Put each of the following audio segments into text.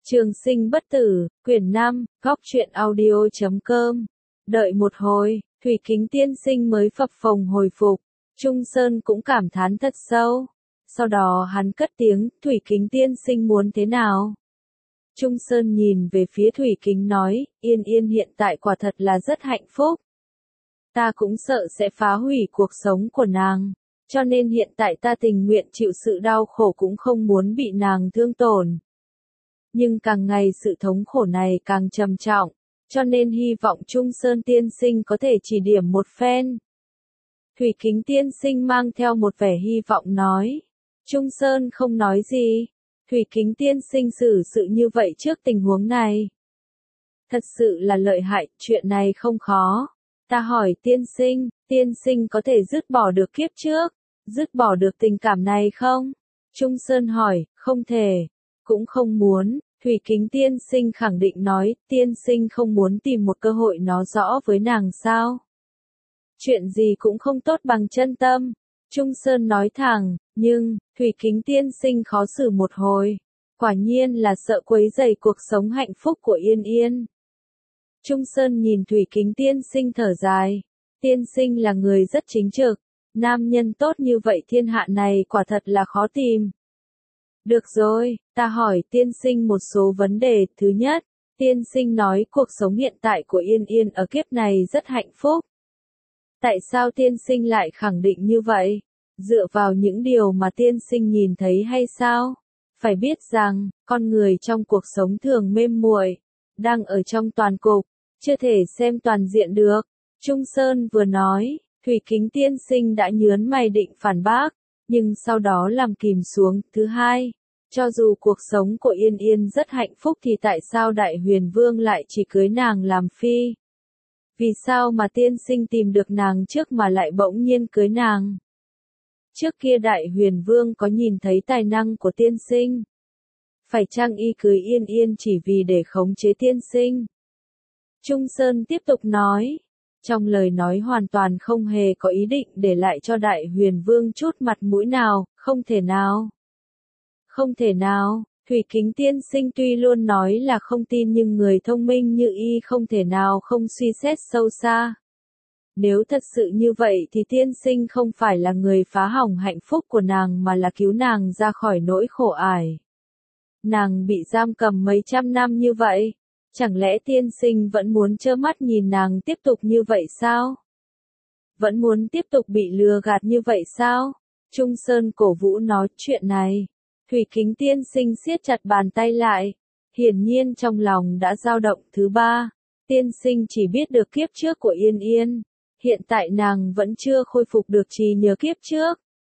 Trường sinh bất tử, quyển 5, góc truyện audio.com. Đợi một hồi, Thủy Kính tiên sinh mới phập phồng hồi phục. Trung Sơn cũng cảm thán thật sâu. Sau đó hắn cất tiếng, Thủy Kính tiên sinh muốn thế nào? Trung Sơn nhìn về phía Thủy Kính nói, Yên Yên hiện tại quả thật là rất hạnh phúc. Ta cũng sợ sẽ phá hủy cuộc sống của nàng. Cho nên hiện tại ta tình nguyện chịu sự đau khổ cũng không muốn bị nàng thương tổn. Nhưng càng ngày sự thống khổ này càng trầm trọng, cho nên hy vọng Trung Sơn tiên sinh có thể chỉ điểm một phen. Thủy Kính tiên sinh mang theo một vẻ hy vọng nói. Trung Sơn không nói gì. Thủy Kính tiên sinh xử sự như vậy trước tình huống này. Thật sự là lợi hại, chuyện này không khó. Ta hỏi tiên sinh có thể dứt bỏ được kiếp trước, dứt bỏ được tình cảm này không? Trung Sơn hỏi, không thể, cũng không muốn. Thủy Kính tiên sinh khẳng định nói, tiên sinh không muốn tìm một cơ hội nói rõ với nàng sao? Chuyện gì cũng không tốt bằng chân tâm. Trung Sơn nói thẳng, nhưng, Thủy Kính tiên sinh khó xử một hồi. Quả nhiên là sợ quấy rầy cuộc sống hạnh phúc của Yên Yên. Trung Sơn nhìn Thủy Kính tiên sinh thở dài. Tiên sinh là người rất chính trực. Nam nhân tốt như vậy thiên hạ này quả thật là khó tìm. Được rồi, ta hỏi tiên sinh một số vấn đề. Thứ nhất, tiên sinh nói cuộc sống hiện tại của Yên Yên ở kiếp này rất hạnh phúc. Tại sao tiên sinh lại khẳng định như vậy? Dựa vào những điều mà tiên sinh nhìn thấy hay sao? Phải biết rằng, con người trong cuộc sống thường mềm muội, đang ở trong toàn cục, chưa thể xem toàn diện được. Trung Sơn vừa nói, Thủy Kính tiên sinh đã nhớn mày định phản bác, nhưng sau đó làm kìm xuống. Thứ hai, cho dù cuộc sống của Yên Yên rất hạnh phúc thì tại sao Đại Huyền Vương lại chỉ cưới nàng làm phi? Vì sao mà tiên sinh tìm được nàng trước mà lại bỗng nhiên cưới nàng? Trước kia Đại Huyền Vương có nhìn thấy tài năng của tiên sinh? Phải chăng y cưới Yên Yên chỉ vì để khống chế tiên sinh? Trung Sơn tiếp tục nói. Trong lời nói hoàn toàn không hề có ý định để lại cho Đại Huyền Vương chút mặt mũi nào, không thể nào. Không thể nào, Thủy Kính tiên sinh tuy luôn nói là không tin nhưng người thông minh như y không thể nào không suy xét sâu xa. Nếu thật sự như vậy thì tiên sinh không phải là người phá hỏng hạnh phúc của nàng mà là cứu nàng ra khỏi nỗi khổ ải. Nàng bị giam cầm mấy trăm năm như vậy. Chẳng lẽ tiên sinh vẫn muốn trơ mắt nhìn nàng tiếp tục như vậy sao? Vẫn muốn tiếp tục bị lừa gạt như vậy sao? Trung Sơn cổ vũ nói chuyện này. Thủy Kính tiên sinh siết chặt bàn tay lại. Hiển nhiên trong lòng đã dao động. Thứ ba, tiên sinh chỉ biết được kiếp trước của Yên Yên. Hiện tại nàng vẫn chưa khôi phục được trí nhớ kiếp trước.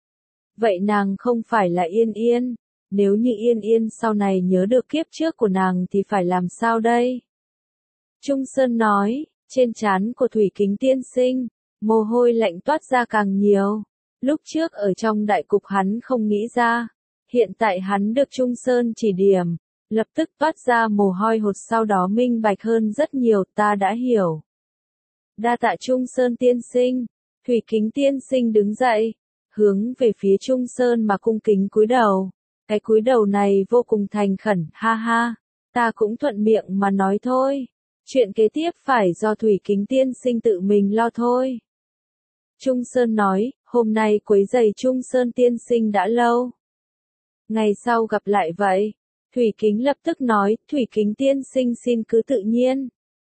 Vậy nàng không phải là Yên Yên. Nếu như Yên Yên sau này nhớ được kiếp trước của nàng thì phải làm sao đây? Trung Sơn nói, trên trán của Thủy Kính tiên sinh, mồ hôi lạnh toát ra càng nhiều. Lúc trước ở trong đại cục hắn không nghĩ ra. Hiện tại hắn được Trung Sơn chỉ điểm, lập tức toát ra mồ hôi hột, sau đó minh bạch hơn rất nhiều. Ta đã hiểu. Đa tạ Trung Sơn tiên sinh. Thủy Kính tiên sinh đứng dậy, hướng về phía Trung Sơn mà cung kính cúi đầu. Cái cúi đầu này vô cùng thành khẩn, ha ha, ta cũng thuận miệng mà nói thôi. Chuyện kế tiếp phải do Thủy Kính tiên sinh tự mình lo thôi. Trung Sơn nói, hôm nay quấy rầy Trung Sơn tiên sinh đã lâu. Ngày sau gặp lại vậy. Thủy Kính lập tức nói, Thủy Kính tiên sinh xin cứ tự nhiên.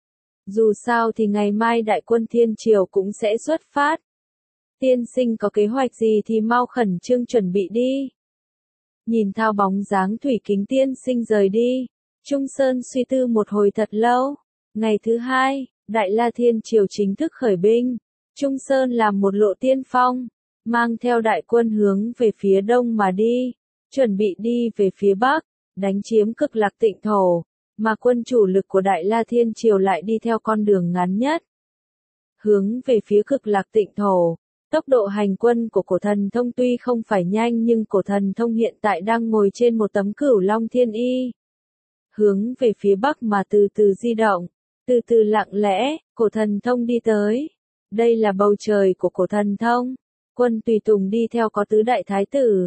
Dù sao thì ngày mai đại quân Thiên Triều cũng sẽ xuất phát. Tiên sinh có kế hoạch gì thì mau khẩn trương chuẩn bị đi. Nhìn theo bóng dáng Thủy Kính tiên sinh rời đi, Trung Sơn suy tư một hồi thật lâu. Ngày thứ hai, Đại La Thiên Triều chính thức khởi binh. Trung Sơn làm một lộ tiên phong, mang theo đại quân hướng về phía đông mà đi, chuẩn bị đi về phía bắc, đánh chiếm Cực Lạc Tịnh thổ, mà quân chủ lực của Đại La Thiên Triều lại đi theo con đường ngắn nhất. Hướng về phía Cực Lạc Tịnh thổ. Tốc độ hành quân của Cổ Thần Thông tuy không phải nhanh nhưng Cổ Thần Thông hiện tại đang ngồi trên một tấm Cửu Long Thiên Y. Hướng về phía bắc mà từ từ di động, từ từ lặng lẽ, Cổ Thần Thông đi tới. Đây là bầu trời của Cổ Thần Thông. Quân tùy tùng đi theo có tứ đại thái tử,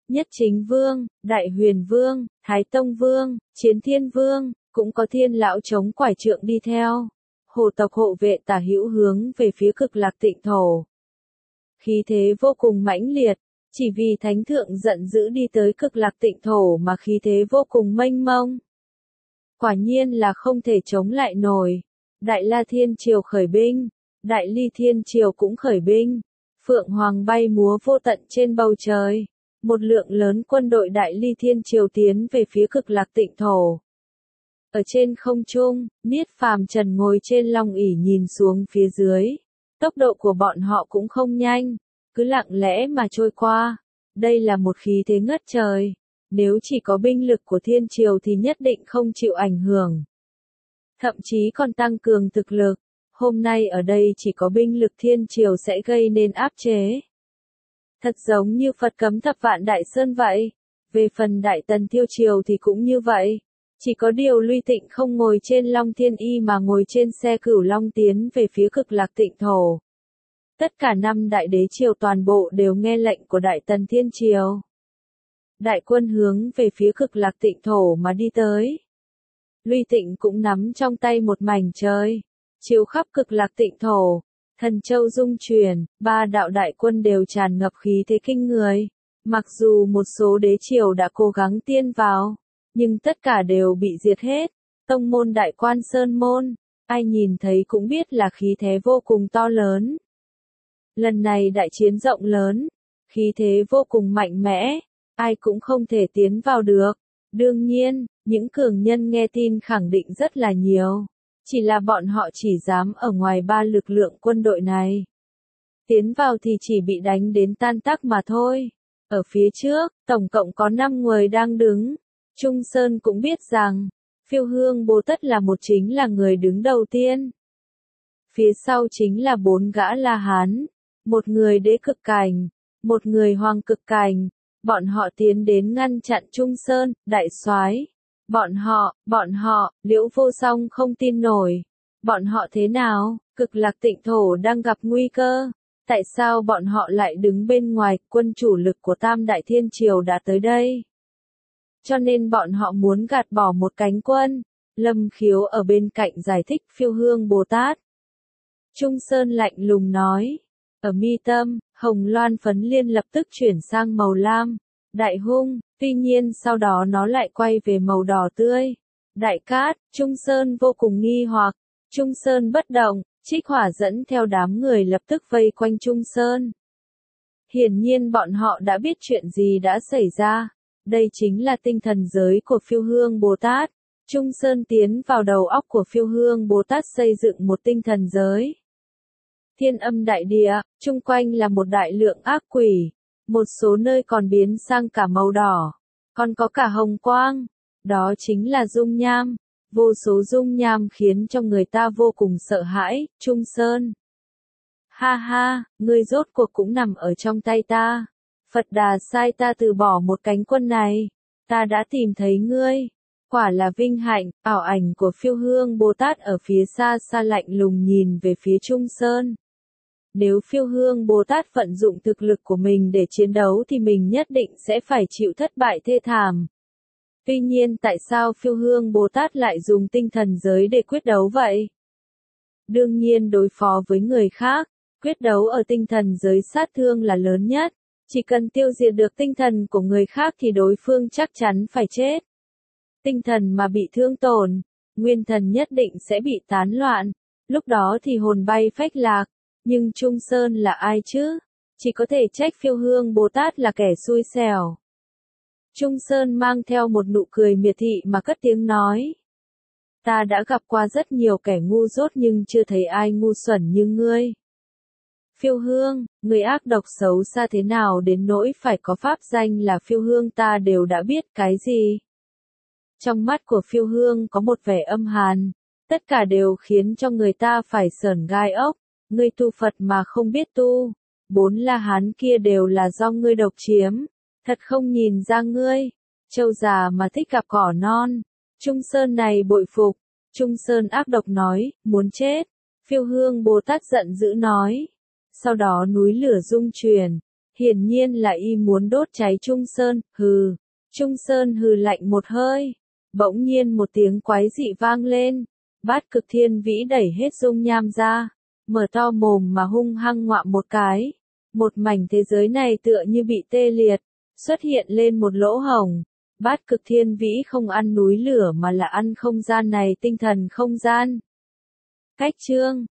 Nhất Chính Vương, Đại Huyền Vương, Thái Tông Vương, Chiến Thiên Vương, cũng có Thiên Lão chống quải trượng đi theo. Hồ tộc hộ vệ tả hữu hướng về phía Cực Lạc Tịnh Thổ. Khí thế vô cùng mãnh liệt, chỉ vì Thánh Thượng giận dữ đi tới Cực Lạc Tịnh Thổ mà khí thế vô cùng mênh mông. Quả nhiên là không thể chống lại nổi. Đại La Thiên Triều khởi binh, Đại Ly Thiên Triều cũng khởi binh. Phượng Hoàng bay múa vô tận trên bầu trời. Một lượng lớn quân đội Đại Ly Thiên Triều tiến về phía Cực Lạc Tịnh Thổ. Ở trên không trung, Niết Phàm Trần ngồi trên long ỷ nhìn xuống phía dưới. Tốc độ của bọn họ cũng không nhanh, cứ lặng lẽ mà trôi qua. Đây là một khí thế ngất trời. Nếu chỉ có binh lực của Thiên Triều thì nhất định không chịu ảnh hưởng. Thậm chí còn tăng cường thực lực. Hôm nay ở đây chỉ có binh lực Thiên Triều sẽ gây nên áp chế. Thật giống như Phật cấm thập vạn Đại Sơn vậy. Về phần Đại Tần Tiêu Triều thì cũng như vậy. Chỉ có điều Luy Tịnh không ngồi trên Long Thiên Y mà ngồi trên xe Cửu Long tiến về phía Cực Lạc Tịnh Thổ. Tất cả 5 đại đế triều toàn bộ đều nghe lệnh của Đại Tần Thiên Triều. Đại quân hướng về phía Cực Lạc Tịnh Thổ mà đi tới. Luy Tịnh cũng nắm trong tay một mảnh trời, chiếu khắp Cực Lạc Tịnh Thổ. Thần châu dung chuyển, 3 đạo đại quân đều tràn ngập khí thế kinh người. Mặc dù một số đế triều đã cố gắng tiên vào, nhưng tất cả đều bị diệt hết. Tông môn Đại Quan Sơn Môn, ai nhìn thấy cũng biết là khí thế vô cùng to lớn. Lần này đại chiến rộng lớn, khí thế vô cùng mạnh mẽ, ai cũng không thể tiến vào được. Đương nhiên, những cường nhân nghe tin khẳng định rất là nhiều. Chỉ là bọn họ chỉ dám ở ngoài 3 lực lượng quân đội này. Tiến vào thì chỉ bị đánh đến tan tác mà thôi. Ở phía trước, tổng cộng có 5 người đang đứng. Trung Sơn cũng biết rằng, Phiêu Hương Bồ Tát là chính là người đứng đầu tiên. Phía sau chính là 4 gã La Hán, một người đế cực cảnh, một người hoàng cực cảnh. Bọn họ tiến đến ngăn chặn Trung Sơn, đại soái. Bọn họ, Liễu Vô Song không tin nổi. Bọn họ thế nào? Cực Lạc Tịnh Thổ đang gặp nguy cơ. Tại sao bọn họ lại đứng bên ngoài? Quân chủ lực của Tam Đại Thiên Triều đã tới đây. Cho nên bọn họ muốn gạt bỏ một cánh quân. Lâm Khiếu ở bên cạnh giải thích Phiêu Hương Bồ Tát. Trung Sơn lạnh lùng nói. Ở mi tâm, hồng loan phấn liên lập tức chuyển sang màu lam. Đại hung, tuy nhiên sau đó nó lại quay về màu đỏ tươi. Đại cát, Trung Sơn vô cùng nghi hoặc. Trung Sơn bất động, Trích Hỏa dẫn theo đám người lập tức vây quanh Trung Sơn. Hiển nhiên bọn họ đã biết chuyện gì đã xảy ra. Đây chính là tinh thần giới của Phiêu Hương Bồ Tát. Trung Sơn tiến vào đầu óc của Phiêu Hương Bồ Tát xây dựng một tinh thần giới. Thiên Âm đại địa, chung quanh là một đại lượng ác quỷ. Một số nơi còn biến sang cả màu đỏ. Còn có cả hồng quang. Đó chính là dung nham. Vô số dung nham khiến cho người ta vô cùng sợ hãi. Trung Sơn. Ha ha, ngươi rốt cuộc cũng nằm ở trong tay ta. Phật Đà sai ta từ bỏ một cánh quân này. Ta đã tìm thấy ngươi. Quả là vinh hạnh. Ảo ảnh của Phiêu Hương Bồ Tát ở phía xa xa lạnh lùng nhìn về phía Trung Sơn. Nếu Phiêu Hương Bồ Tát vận dụng thực lực của mình để chiến đấu thì mình nhất định sẽ phải chịu thất bại thê thảm. Tuy nhiên tại sao Phiêu Hương Bồ Tát lại dùng tinh thần giới để quyết đấu vậy? Đương nhiên đối phó với người khác, quyết đấu ở tinh thần giới sát thương là lớn nhất. Chỉ cần tiêu diệt được tinh thần của người khác thì đối phương chắc chắn phải chết. Tinh thần mà bị thương tổn, nguyên thần nhất định sẽ bị tán loạn. Lúc đó thì hồn bay phách lạc. Nhưng Trung Sơn là ai chứ? Chỉ có thể trách Phiêu Hương Bồ Tát là kẻ xui xẻo. Trung Sơn mang theo một nụ cười miệt thị mà cất tiếng nói. Ta đã gặp qua rất nhiều kẻ ngu dốt nhưng chưa thấy ai ngu xuẩn như ngươi. Phiêu Hương, người ác độc xấu xa thế nào đến nỗi phải có pháp danh là Phiêu Hương ta đều đã biết cái gì. Trong mắt của Phiêu Hương có một vẻ âm hàn. Tất cả đều khiến cho người ta phải sởn gai ốc. Ngươi tu Phật mà không biết tu. 4 La Hán kia đều là do ngươi độc chiếm. Thật không nhìn ra ngươi. Trâu già mà thích gặp cỏ non. Trung Sơn này bội phục. Trung Sơn ác độc nói, muốn chết. Phiêu Hương Bồ Tát giận dữ nói. Sau đó núi lửa rung chuyển. Hiển nhiên là y muốn đốt cháy Trung Sơn, hừ. Trung Sơn hừ lạnh một hơi. Bỗng nhiên một tiếng quái dị vang lên. Bát Cực Thiên Vĩ đẩy hết dung nham ra. Mở to mồm mà hung hăng ngoạm một cái. Một mảnh thế giới này tựa như bị tê liệt. Xuất hiện lên một lỗ hổng. Bát Cực Thiên Vĩ không ăn núi lửa mà là ăn không gian này, tinh thần không gian. Cách chương